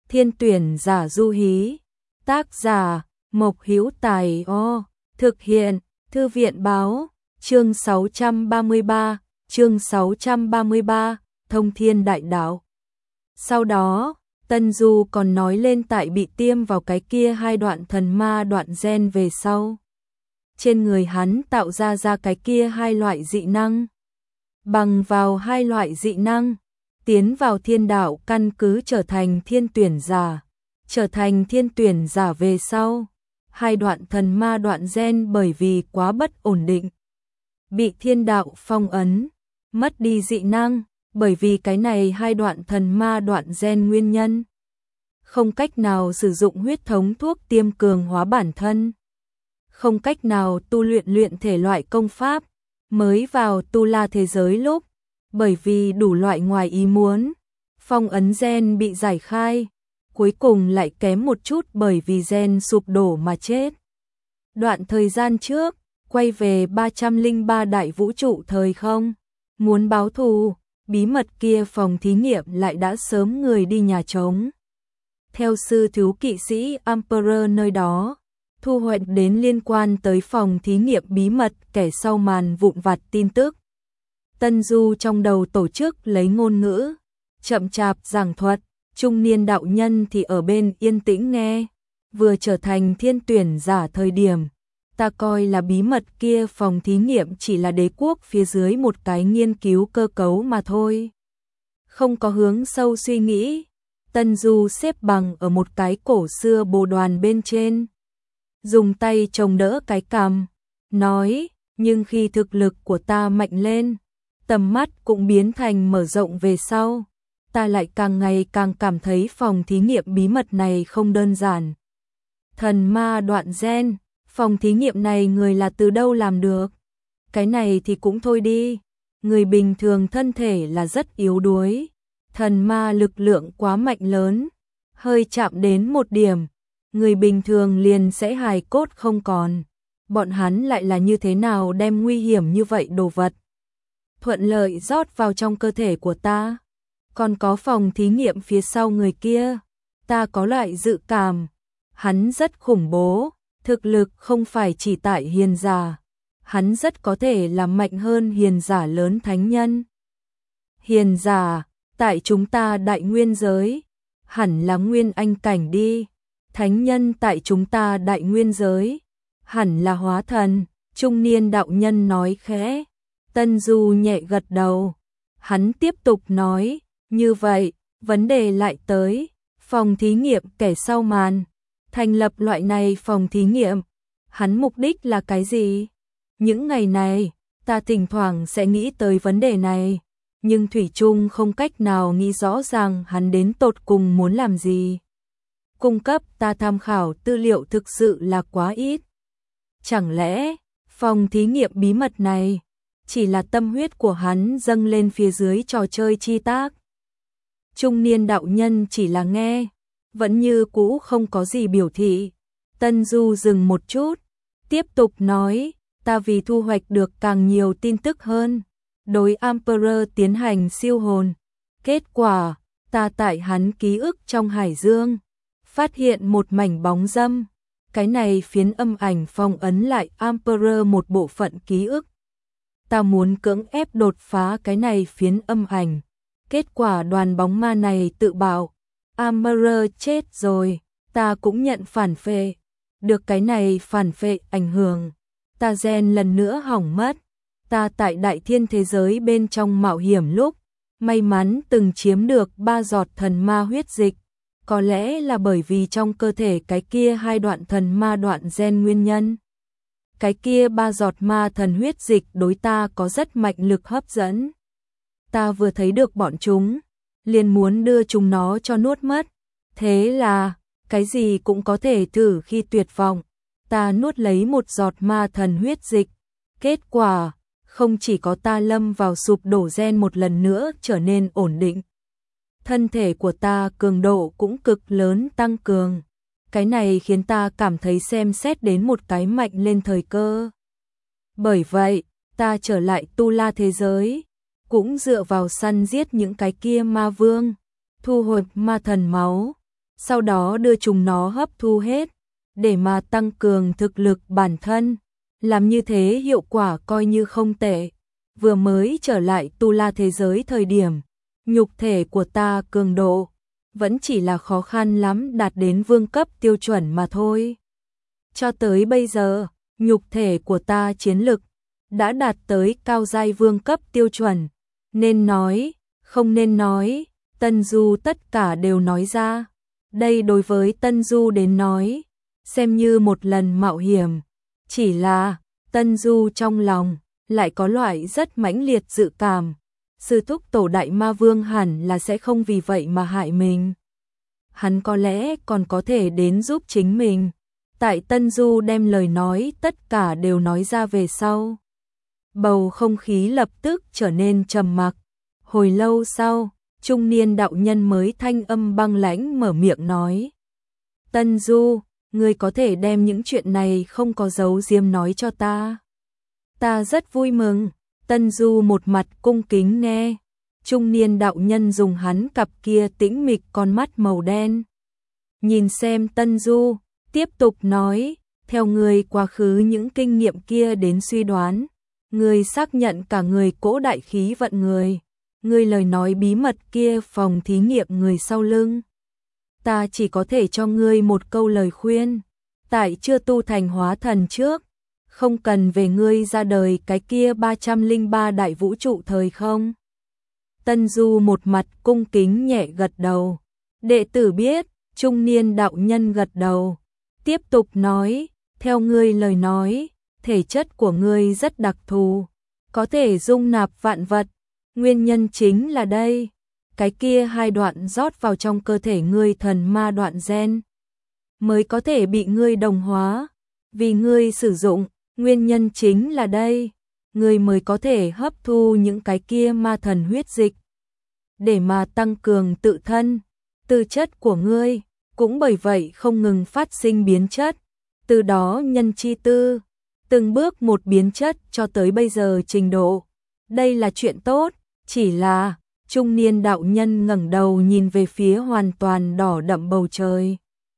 Thiên tuyển giả du hí. Tác giả Mộc Hữu Tài. Thực hiện Thư viện báo. Chương 633, Thông Thiên Đại Đạo. Sau đó, Tân Du còn nói lên tại bị tiêm vào cái kia 2 đoạn thần ma đoạn gen về sau. Trên người hắn tạo ra cái kia 2 loại dị năng. Bằng vào 2 loại dị năng, tiến vào thiên đạo căn cứ trở thành thiên tuyển giả. Trở thành thiên tuyển giả về sau, 2 đoạn thần ma đoạn gen bởi vì quá bất ổn định, bị thiên đạo phong ấn, mất đi dị năng, bởi vì cái này 2 đoạn thần ma đoạn gen nguyên nhân. Không cách nào sử dụng huyết thống thuốc tiêm cường hóa bản thân. Không cách nào tu luyện thể loại công pháp, mới vào tu la thế giới lúc, bởi vì đủ loại ngoài ý muốn, phong ấn gen bị giải khai, cuối cùng lại kém một chút bởi vì gen sụp đổ mà chết. Đoạn thời gian trước, quay về 303 đại vũ trụ thời không, muốn báo thù, bí mật kia phòng thí nghiệm lại đã sớm người đi nhà trống. Theo sư thiếu kỵ sĩ Emperor nơi đó, thu hoạch đến liên quan tới phòng thí nghiệm bí mật kẻ sau màn vụn vặt tin tức. Tân Du trong đầu tổ chức lấy ngôn ngữ, chậm chạp giảng thuật, trung niên đạo nhân thì ở bên yên tĩnh nghe. Vừa trở thành thiên tuyển giả thời điểm, ta coi là bí mật kia phòng thí nghiệm chỉ là đế quốc phía dưới một cái nghiên cứu cơ cấu mà thôi. Không có hướng sâu suy nghĩ, Tân Du xếp bằng ở một cái cổ xưa bồ đoàn bên trên. Dùng tay chống đỡ cái cằm, nói, nhưng khi thực lực của ta mạnh lên, tầm mắt cũng biến thành mở rộng về sau, ta lại càng ngày càng cảm thấy phòng thí nghiệm bí mật này không đơn giản. Thần ma đoạn gen, phòng thí nghiệm này người là từ đâu làm được? Cái này thì cũng thôi đi, người bình thường thân thể là rất yếu đuối, thần ma lực lượng quá mạnh lớn, hơi chạm đến một điểm, người bình thường liền sẽ hài cốt không còn. Bọn hắn lại là như thế nào đem nguy hiểm như vậy đồ vật thuận lợi rót vào trong cơ thể của ta? Còn có phòng thí nghiệm phía sau người kia, ta có loại dự cảm, hắn rất khủng bố, thực lực không phải chỉ tại hiền giả, hắn rất có thể là mạnh hơn hiền giả lớn thánh nhân. Hiền giả, tại chúng ta đại nguyên giới, hẳn là nguyên anh cảnh đi, thánh nhân tại chúng ta đại nguyên giới, hẳn là hóa thần, trung niên đạo nhân nói khẽ. Tân Du nhẹ gật đầu, hắn tiếp tục nói, như vậy, vấn đề lại tới, phòng thí nghiệm kẻ sau màn, thành lập loại này phòng thí nghiệm, hắn mục đích là cái gì? Những ngày này, ta thỉnh thoảng sẽ nghĩ tới vấn đề này, nhưng thủy chung không cách nào nghĩ rõ ràng hắn đến tột cùng muốn làm gì. Cung cấp ta tham khảo tư liệu thực sự là quá ít. Chẳng lẽ, phòng thí nghiệm bí mật này chỉ là tâm huyết của hắn dâng lên phía dưới trò chơi chi tác? Trung niên đạo nhân chỉ là nghe, vẫn như cũ không có gì biểu thị. Tân Du dừng một chút, tiếp tục nói, ta vì thu hoạch được càng nhiều tin tức hơn, đối Emperor tiến hành siêu hồn. Kết quả, ta tại hắn ký ức trong hải dương, phát hiện một mảnh bóng dâm. Cái này phiến âm ảnh phong ấn lại Emperor một bộ phận ký ức. Ta muốn cưỡng ép đột phá cái này phiến âm ảnh. Kết quả đoàn bóng ma này tự bảo, Emperor chết rồi, ta cũng nhận phản phệ. Được cái này phản phệ ảnh hưởng, ta gen lần nữa hỏng mất. Ta tại đại thiên thế giới bên trong mạo hiểm lúc, may mắn từng chiếm được 3 giọt thần ma huyết dịch. Có lẽ là bởi vì trong cơ thể cái kia 2 đoạn thần ma đoạn gen nguyên nhân. Cái kia 3 giọt ma thần huyết dịch đối ta có rất mạnh lực hấp dẫn. Ta vừa thấy được bọn chúng, liền muốn đưa chúng nó cho nuốt mất. Thế là, cái gì cũng có thể thử khi tuyệt vọng. Ta nuốt lấy 1 giọt ma thần huyết dịch. Kết quả, không chỉ có ta lâm vào sụp đổ gen một lần nữa trở nên ổn định. Thân thể của ta cường độ cũng cực lớn tăng cường. Cái này khiến ta cảm thấy xem xét đến một cái mạnh lên thời cơ. Bởi vậy, ta trở lại tu la thế giới, cũng dựa vào săn giết những cái kia ma vương, thu hồi ma thần máu, sau đó đưa chúng nó hấp thu hết, để mà tăng cường thực lực bản thân. Làm như thế hiệu quả coi như không tệ. Vừa mới trở lại tu la thế giới thời điểm, nhục thể của ta cường độ vẫn chỉ là khó khăn lắm đạt đến vương cấp tiêu chuẩn mà thôi. Cho tới bây giờ, nhục thể của ta chiến lực đã đạt tới cao giai vương cấp tiêu chuẩn. Nên nói, không nên nói, Tân Du tất cả đều nói ra. Đây đối với Tân Du đến nói, xem như một lần mạo hiểm. Chỉ là, Tân Du trong lòng lại có loại rất mãnh liệt dự cảm. Sư thúc tổ đại ma vương hẳn là sẽ không vì vậy mà hại mình. Hắn có lẽ còn có thể đến giúp chính mình. Tại Tân Du đem lời nói tất cả đều nói ra về sau. Bầu không khí lập tức trở nên trầm mặc. Hồi lâu sau, trung niên đạo nhân mới thanh âm băng lãnh mở miệng nói. Tân Du, ngươi có thể đem những chuyện này không có giấu giếm nói cho ta. Ta rất vui mừng. Tân Du một mặt cung kính nghe. Trung niên đạo nhân dùng hắn cặp kia tĩnh mịch con mắt màu đen. Nhìn xem Tân Du, tiếp tục nói, theo người quá khứ những kinh nghiệm kia đến suy đoán. Người xác nhận cả người cỗ đại khí vận người. Người lời nói bí mật kia phòng thí nghiệm người sau lưng. Ta chỉ có thể cho ngươi một câu lời khuyên. Tại chưa tu thành hóa thần trước, không cần về ngươi ra đời cái kia 303 đại vũ trụ thời không. Tân Du một mặt cung kính nhẹ gật đầu. Đệ tử biết. Trung niên đạo nhân gật đầu. Tiếp tục nói, theo ngươi lời nói, thể chất của ngươi rất đặc thù, có thể dung nạp vạn vật. Nguyên nhân chính là đây. Cái kia hai đoạn rót vào trong cơ thể ngươi thần ma đoạn gen mới có thể bị ngươi đồng hóa. Vì ngươi sử dụng, nguyên nhân chính là đây. Ngươi mới có thể hấp thu những cái kia ma thần huyết dịch để mà tăng cường tự thân. Tư chất của ngươi cũng bởi vậy không ngừng phát sinh biến chất. Từ đó nhân chi tư, từng bước một biến chất cho tới bây giờ trình độ. Đây là chuyện tốt, chỉ là trung niên đạo nhân ngẩng đầu nhìn về phía hoàn toàn đỏ đậm bầu trời.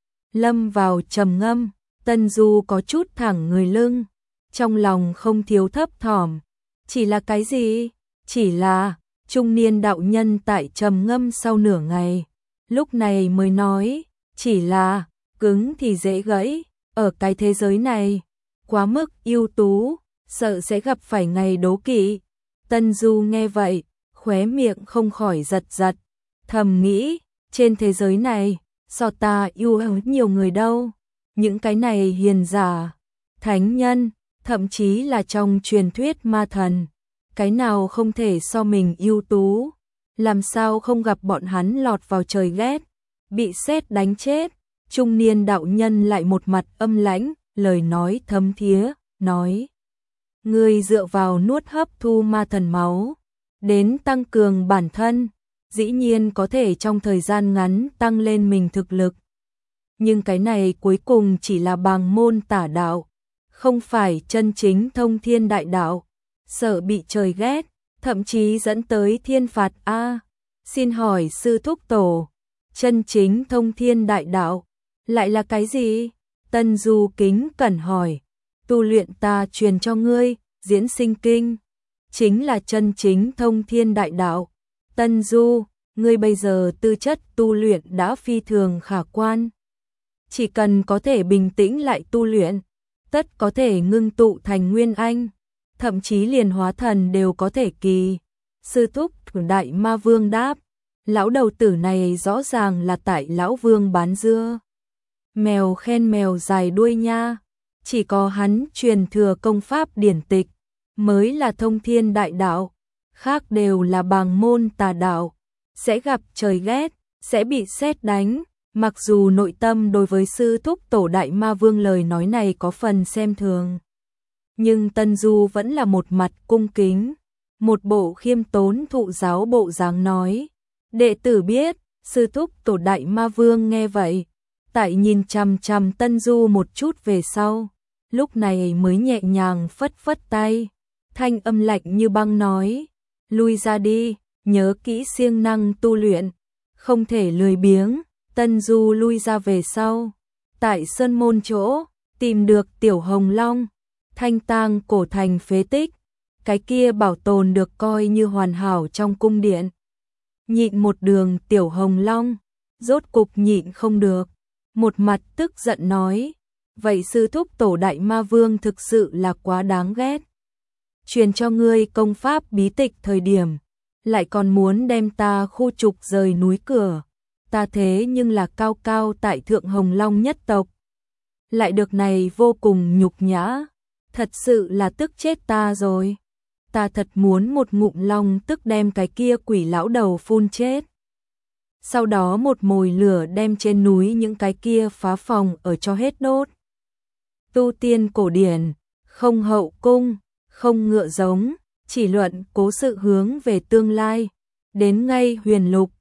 Lâm vào trầm ngâm, Tân Du có chút thẳng người lưng, trong lòng không thiếu thấp thỏm. Chỉ là cái gì? Chỉ là trung niên đạo nhân tại trầm ngâm sau nửa ngày, lúc này mới nói, chỉ là cứng thì dễ gãy, ở cái thế giới này, quá mức ưu tú, sợ sẽ gặp phải ngày đố kỵ. Tân Du nghe vậy, khóe miệng không khỏi giật giật, thầm nghĩ, trên thế giới này, so ta yêu nhiều người đâu, những cái này hiền giả, thánh nhân, thậm chí là trong truyền thuyết ma thần, cái nào không thể so mình ưu tú, làm sao không gặp bọn hắn lọt vào trời ghét, bị sét đánh chết. Trung niên đạo nhân lại một mặt âm lãnh, lời nói thấm thía, nói. Ngươi dựa vào nuốt hấp thu ma thần máu, đến tăng cường bản thân, dĩ nhiên có thể trong thời gian ngắn tăng lên mình thực lực. Nhưng cái này cuối cùng chỉ là bàng môn tả đạo, không phải chân chính thông thiên đại đạo, sợ bị trời ghét, thậm chí dẫn tới thiên phạt a. Xin hỏi sư thúc tổ, chân chính thông thiên đại đạo lại là cái gì? Tân Du kính cẩn hỏi. Tu luyện ta truyền cho ngươi, diễn sinh kinh, chính là chân chính thông thiên đại đạo. Tân Du, ngươi bây giờ tư chất tu luyện đã phi thường khả quan. Chỉ cần có thể bình tĩnh lại tu luyện, tất có thể ngưng tụ thành nguyên anh, thậm chí liền hóa thần đều có thể kỳ. Sư thúc đại ma vương đáp, lão đầu tử này rõ ràng là tại lão vương bán dưa. Mèo khen mèo dài đuôi nha, chỉ có hắn truyền thừa công pháp điển tịch, mới là thông thiên đại đạo, khác đều là bàng môn tà đạo, sẽ gặp trời ghét, sẽ bị sét đánh. Mặc dù nội tâm đối với sư thúc tổ đại ma vương lời nói này có phần xem thường, nhưng Tân Du vẫn là một mặt cung kính, một bộ khiêm tốn thụ giáo bộ dáng nói. Đệ tử biết. Sư thúc tổ đại ma vương nghe vậy, tại nhìn chằm chằm Tân Du một chút về sau, lúc này mới nhẹ nhàng phất phất tay, thanh âm lạnh như băng nói, lui ra đi, nhớ kỹ siêng năng tu luyện, không thể lười biếng, Tân Du lui ra về sau, tại sơn môn chỗ, tìm được Tiểu Hồng Long, thanh tang cổ thành phế tích, cái kia bảo tồn được coi như hoàn hảo trong cung điện. Nhịn một đường Tiểu Hồng Long, rốt cục nhịn không được, một mặt tức giận nói, vậy sư thúc tổ đại ma vương thực sự là quá đáng ghét. Truyền cho ngươi công pháp bí tịch thời điểm, lại còn muốn đem ta khu trục rời núi cửa, ta thế nhưng là cao cao tại thượng Hồng Long nhất tộc. Lại được này vô cùng nhục nhã, thật sự là tức chết ta rồi. Ta thật muốn một ngụm long tức đem cái kia quỷ lão đầu phun chết. Sau đó một mồi lửa đem trên núi những cái kia phá phòng ở cho hết đốt. Tu tiên cổ điển, không hậu cung, không ngựa giống, chỉ luận cố sự hướng về tương lai, đến ngay huyền lục,